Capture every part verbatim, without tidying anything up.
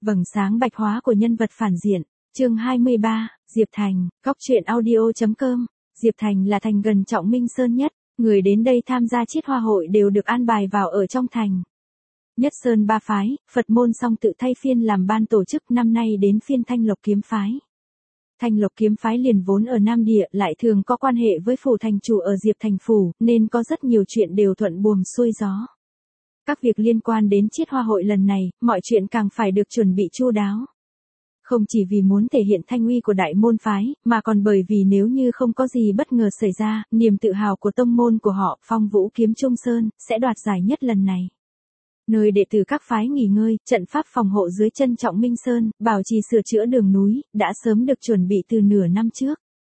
Vầng sáng bạch hóa của nhân vật phản diện. Chương hai mươi ba, Diệp Thành, góc truyện audio chấm com. Diệp Thành là thành gần Trọng Minh Sơn nhất, người đến đây tham gia chiết hoa hội đều được an bài vào ở trong thành. Nhất Sơn ba phái, Phật môn song tự thay phiên làm ban tổ chức, năm nay đến phiên Thanh Lộc kiếm phái. Thanh Lộc kiếm phái liền vốn ở Nam Địa, lại thường có quan hệ với phủ thành chủ ở Diệp Thành phủ, nên có rất nhiều chuyện đều thuận buồm xuôi gió. Các việc liên quan đến chiết hoa hội lần này, mọi chuyện càng phải được chuẩn bị chu đáo. Không chỉ vì muốn thể hiện thanh uy của đại môn phái, mà còn bởi vì nếu như không có gì bất ngờ xảy ra, niềm tự hào của tông môn của họ, Phong Vũ Kiếm Trung Sơn, sẽ đoạt giải nhất lần này. Nơi đệ tử các phái nghỉ ngơi, trận pháp phòng hộ dưới chân Trọng Minh Sơn, bảo trì sửa chữa đường núi, đã sớm được chuẩn bị từ nửa năm trước.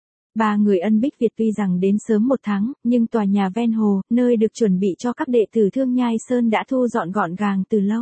Ba người Ân Bích Việt tuy rằng đến sớm một tháng, nhưng tòa nhà ven hồ, nơi được chuẩn bị cho các đệ tử Thương Nhai Sơn đã thu dọn gọn gàng từ lâu.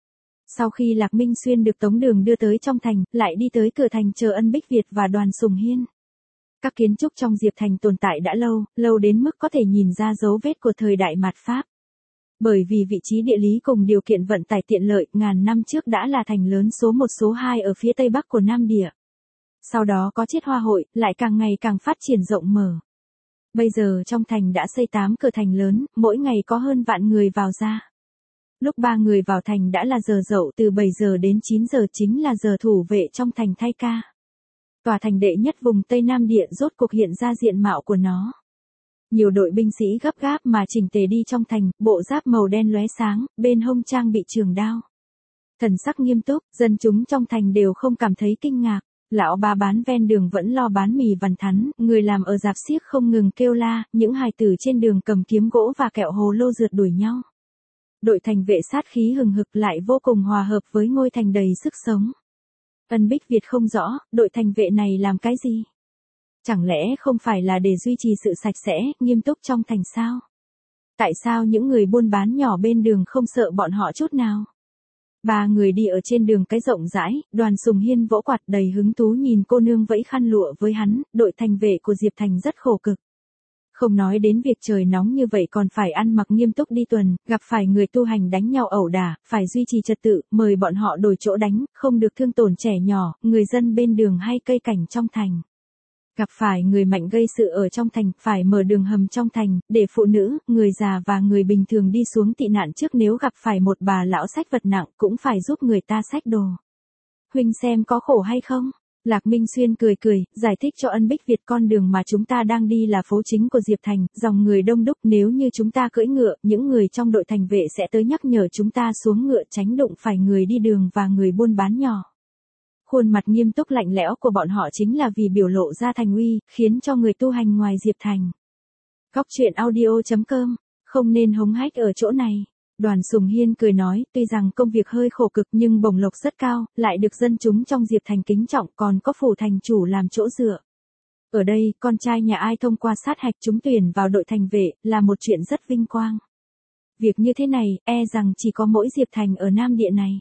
Sau khi Lạc Minh Xuyên được Tống Đường đưa tới trong thành, lại đi tới cửa thành chờ Ân Bích Việt và Đoàn Sùng Hiên. Các kiến trúc trong Diệp Thành tồn tại đã lâu, lâu đến mức có thể nhìn ra dấu vết của thời đại mạt Pháp. Bởi vì vị trí địa lý cùng điều kiện vận tải tiện lợi, ngàn năm trước đã là thành lớn số một số hai ở phía tây bắc của Nam Địa. Sau đó có chiết hoa hội, lại càng ngày càng phát triển rộng mở. Bây giờ trong thành đã xây tám cửa thành lớn, mỗi ngày có hơn vạn người vào ra. Lúc ba người vào thành đã là giờ dậu, từ bảy giờ đến chín giờ chính là giờ thủ vệ trong thành thay ca. Tòa thành đệ nhất vùng Tây Nam Địa rốt cuộc hiện ra diện mạo của nó. Nhiều đội binh sĩ gấp gáp mà chỉnh tề đi trong thành, bộ giáp màu đen lóe sáng, bên hông trang bị trường đao. Thần sắc nghiêm túc, dân chúng trong thành đều không cảm thấy kinh ngạc. Lão bà bán ven đường vẫn lo bán mì vằn thắn, người làm ở rạp xiếc không ngừng kêu la, những hài tử trên đường cầm kiếm gỗ và kẹo hồ lô rượt đuổi nhau. Đội thành vệ sát khí hừng hực lại vô cùng hòa hợp với ngôi thành đầy sức sống. Ân Bích Việt không rõ, đội thành vệ này làm cái gì? Chẳng lẽ không phải là để duy trì sự sạch sẽ, nghiêm túc trong thành sao? Tại sao những người buôn bán nhỏ bên đường không sợ bọn họ chút nào? Ba người đi ở trên đường cái rộng rãi, Đoàn Sùng Hiên vỗ quạt đầy hứng thú nhìn cô nương vẫy khăn lụa với hắn, đội thành vệ của Diệp Thành rất khổ cực. Không nói đến việc trời nóng như vậy còn phải ăn mặc nghiêm túc đi tuần, gặp phải người tu hành đánh nhau ẩu đả, phải duy trì trật tự, mời bọn họ đổi chỗ đánh, không được thương tổn trẻ nhỏ, người dân bên đường hay cây cảnh trong thành. Gặp phải người mạnh gây sự ở trong thành, phải mở đường hầm trong thành, để phụ nữ, người già và người bình thường đi xuống tị nạn trước, nếu gặp phải một bà lão xách vật nặng, cũng phải giúp người ta xách đồ. Huynh xem có khổ hay không? Lạc Minh Xuyên cười cười, giải thích cho Ân Bích Việt con đường mà chúng ta đang đi là phố chính của Diệp Thành, dòng người đông đúc, nếu như chúng ta cưỡi ngựa, những người trong đội thành vệ sẽ tới nhắc nhở chúng ta xuống ngựa tránh đụng phải người đi đường và người buôn bán nhỏ. Khuôn mặt nghiêm túc lạnh lẽo của bọn họ chính là vì biểu lộ ra thành uy, khiến cho người tu hành ngoài Diệp Thành. Góc truyện audio chấm com, không nên hống hách ở chỗ này. Đoàn Sùng Hiên cười nói, tuy rằng công việc hơi khổ cực nhưng bổng lộc rất cao, lại được dân chúng trong Diệp Thành kính trọng, còn có phủ thành chủ làm chỗ dựa. Ở đây, con trai nhà ai thông qua sát hạch trúng tuyển vào đội thành vệ, là một chuyện rất vinh quang. Việc như thế này, e rằng chỉ có mỗi Diệp Thành ở Nam Địa này.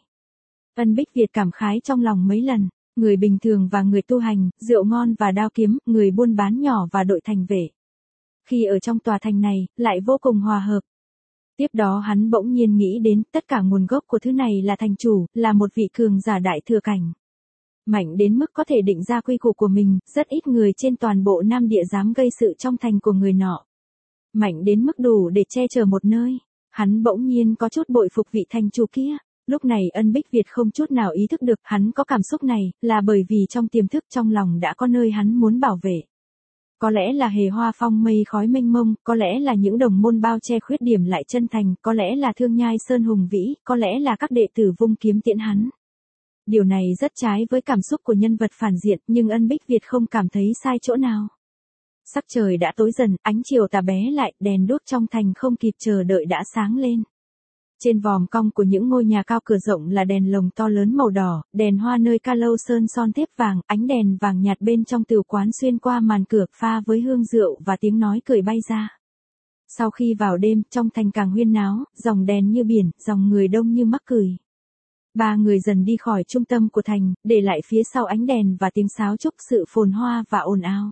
Ân Bích Việt cảm khái trong lòng mấy lần, người bình thường và người tu hành, rượu ngon và đao kiếm, người buôn bán nhỏ và đội thành vệ. Khi ở trong tòa thành này, lại vô cùng hòa hợp. Tiếp đó hắn bỗng nhiên nghĩ đến, tất cả nguồn gốc của thứ này là thành chủ, là một vị cường giả đại thừa cảnh. Mạnh đến mức có thể định ra quy củ của mình, rất ít người trên toàn bộ Nam Địa dám gây sự trong thành của người nọ. Mạnh đến mức đủ để che chở một nơi. Hắn bỗng nhiên có chút bội phục vị thành chủ kia. Lúc này Ân Bích Việt không chút nào ý thức được hắn có cảm xúc này, là bởi vì trong tiềm thức trong lòng đã có nơi hắn muốn bảo vệ. Có lẽ là hề hoa phong mây khói mênh mông, có lẽ là những đồng môn bao che khuyết điểm lại chân thành, có lẽ là Thương Nhai Sơn hùng vĩ, có lẽ là các đệ tử vung kiếm tiễn hắn. Điều này rất trái với cảm xúc của nhân vật phản diện, nhưng Ân Bích Việt không cảm thấy sai chỗ nào. Sắc trời đã tối dần, ánh chiều tà bé lại, đèn đuốc trong thành không kịp chờ đợi đã sáng lên. Trên vòm cong của những ngôi nhà cao cửa rộng là đèn lồng to lớn màu đỏ, đèn hoa nơi ca lâu sơn son thép vàng, ánh đèn vàng nhạt bên trong tửu quán xuyên qua màn cửa pha với hương rượu và tiếng nói cười bay ra. Sau khi vào đêm, trong thành càng huyên náo, dòng đèn như biển, dòng người đông như mắc cười. Ba người dần đi khỏi trung tâm của thành, để lại phía sau ánh đèn và tiếng sáo trúc sự phồn hoa và ồn ào.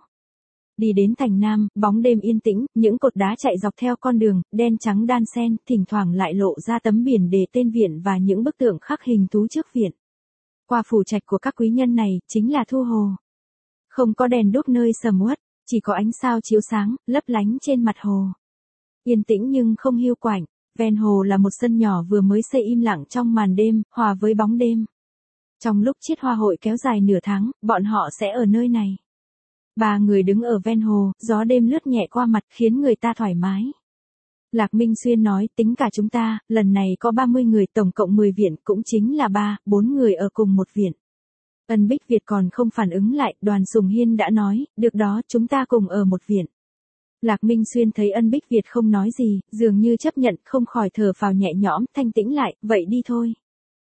Đi đến thành Nam, bóng đêm yên tĩnh, những cột đá chạy dọc theo con đường, đen trắng đan xen, thỉnh thoảng lại lộ ra tấm biển đề tên viện và những bức tượng khắc hình thú trước viện. Qua phủ trạch của các quý nhân này, chính là Thu Hồ. Không có đèn đuốc nơi sầm uất, chỉ có ánh sao chiếu sáng, lấp lánh trên mặt hồ. Yên tĩnh nhưng không hiu quạnh, ven hồ là một sân nhỏ vừa mới xây im lặng trong màn đêm, hòa với bóng đêm. Trong lúc chiết hoa hội kéo dài nửa tháng, bọn họ sẽ ở nơi này. Ba người đứng ở ven hồ, gió đêm lướt nhẹ qua mặt khiến người ta thoải mái. Lạc Minh Xuyên nói, tính cả chúng ta, lần này có ba mươi người, tổng cộng mười viện, cũng chính là ba, bốn người ở cùng một viện. Ân Bích Việt còn không phản ứng lại, Đoàn Sùng Hiên đã nói, được đó, chúng ta cùng ở một viện. Lạc Minh Xuyên thấy Ân Bích Việt không nói gì, dường như chấp nhận, không khỏi thở phào nhẹ nhõm, thanh tĩnh lại, vậy đi thôi.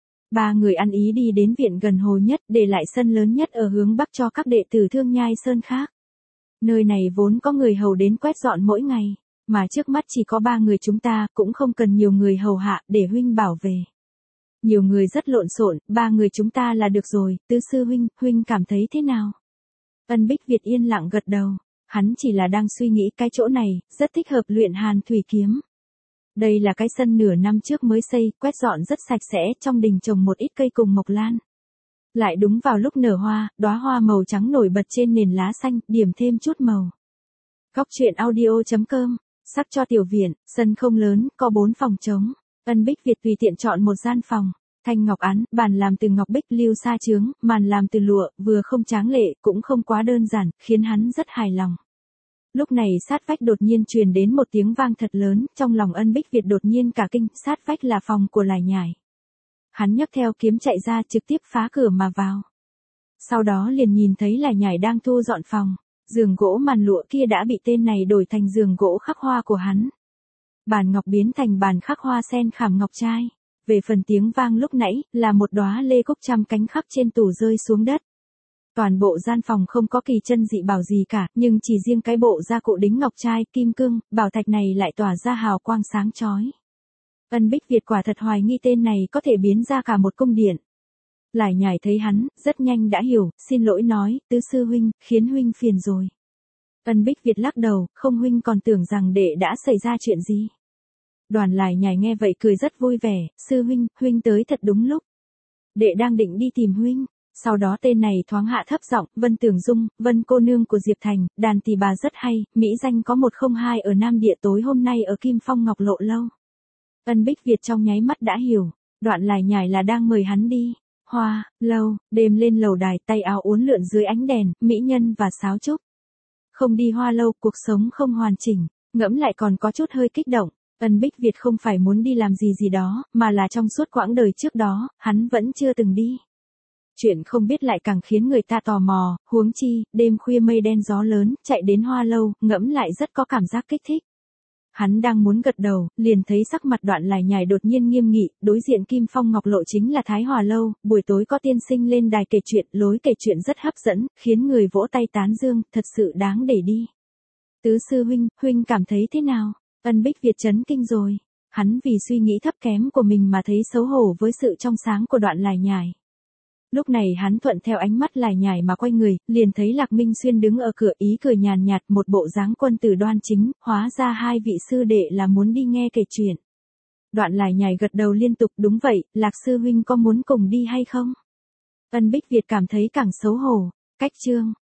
Ba người ăn ý đi đến viện gần hồ nhất, để lại sân lớn nhất ở hướng bắc cho các đệ tử Thương Nhai Sơn khác. Nơi này vốn có người hầu đến quét dọn mỗi ngày, mà trước mắt chỉ có ba người chúng ta, cũng không cần nhiều người hầu hạ, để huynh bảo về. Nhiều người rất lộn xộn, ba người chúng ta là được rồi, Tứ sư huynh, huynh cảm thấy thế nào? Ân Bích Việt yên lặng gật đầu, hắn chỉ là đang suy nghĩ cái chỗ này, rất thích hợp luyện hàn thủy kiếm. Đây là cái sân nửa năm trước mới xây, quét dọn rất sạch sẽ, trong đình trồng một ít cây cùng mộc lan. Lại đúng vào lúc nở hoa, đóa hoa màu trắng nổi bật trên nền lá xanh, điểm thêm chút màu. Góc truyện audio chấm com, sắc cho tiểu viện, sân không lớn, có bốn phòng trống. Ân Bích Việt tùy tiện chọn một gian phòng, thanh ngọc án, bàn làm từ ngọc bích lưu sa chướng, màn làm từ lụa, vừa không tráng lệ, cũng không quá đơn giản, khiến hắn rất hài lòng. Lúc này sát vách đột nhiên truyền đến một tiếng vang thật lớn, trong lòng Ân Bích Việt đột nhiên cả kinh, sát vách là phòng của Lải Nhải. Hắn nhấc theo kiếm chạy ra trực tiếp phá cửa mà vào. Sau đó liền nhìn thấy Lải Nhải đang thu dọn phòng, giường gỗ màn lụa kia đã bị tên này đổi thành giường gỗ khắc hoa của hắn. Bàn ngọc biến thành bàn khắc hoa sen khảm ngọc trai. Về phần tiếng vang lúc nãy, là một đóa lê cúc trăm cánh khắp trên tủ rơi xuống đất. Toàn bộ gian phòng không có kỳ chân dị bảo gì cả, nhưng chỉ riêng cái bộ gia cụ đính ngọc trai, kim cương, bảo thạch này lại tỏa ra hào quang sáng chói. Ân Bích Việt quả thật hoài nghi tên này có thể biến ra cả một cung điện. Lải Nhải thấy hắn, rất nhanh đã hiểu, xin lỗi nói, Tứ sư huynh, khiến huynh phiền rồi. Ân Bích Việt lắc đầu, không, huynh còn tưởng rằng đệ đã xảy ra chuyện gì. Đoàn Lải Nhải nghe vậy cười rất vui vẻ, sư huynh, huynh tới thật đúng lúc. Đệ đang định đi tìm huynh. Sau đó tên này thoáng hạ thấp giọng, Vân Tưởng Dung, Vân cô nương của Diệp Thành, đàn tỳ bà rất hay, mỹ danh có một không hai ở Nam Địa, tối hôm nay ở Kim Phong Ngọc Lộ lâu. Ân Bích Việt trong nháy mắt đã hiểu, Đoạn Lải Nhải là đang mời hắn đi. Hoa, lâu, đêm lên lầu đài, tay áo uốn lượn dưới ánh đèn, mỹ nhân và sáo trúc. Không đi hoa lâu, cuộc sống không hoàn chỉnh, ngẫm lại còn có chút hơi kích động. Ân Bích Việt không phải muốn đi làm gì gì đó, mà là trong suốt quãng đời trước đó, hắn vẫn chưa từng đi. Chuyện không biết lại càng khiến người ta tò mò, huống chi, đêm khuya mây đen gió lớn, chạy đến hoa lâu, ngẫm lại rất có cảm giác kích thích. Hắn đang muốn gật đầu, liền thấy sắc mặt Đoạn Lải Nhải đột nhiên nghiêm nghị, đối diện Kim Phong Ngọc Lộ chính là Thái Hòa lâu, buổi tối có tiên sinh lên đài kể chuyện, lối kể chuyện rất hấp dẫn, khiến người vỗ tay tán dương, thật sự đáng để đi. Tứ sư huynh, huynh cảm thấy thế nào? Ân Bích Việt chấn kinh rồi. Hắn vì suy nghĩ thấp kém của mình mà thấy xấu hổ với sự trong sáng của Đoạn Lải Nhải. Lúc này hắn thuận theo ánh mắt Lải Nhải mà quay người, liền thấy Lạc Minh Xuyên đứng ở cửa, ý cười nhàn nhạt, một bộ dáng quân tử đoan chính, hóa ra hai vị sư đệ là muốn đi nghe kể chuyện. Đoạn Lải Nhải gật đầu liên tục, đúng vậy, Lạc sư huynh có muốn cùng đi hay không? Ân Bích Việt cảm thấy càng xấu hổ. Cách chương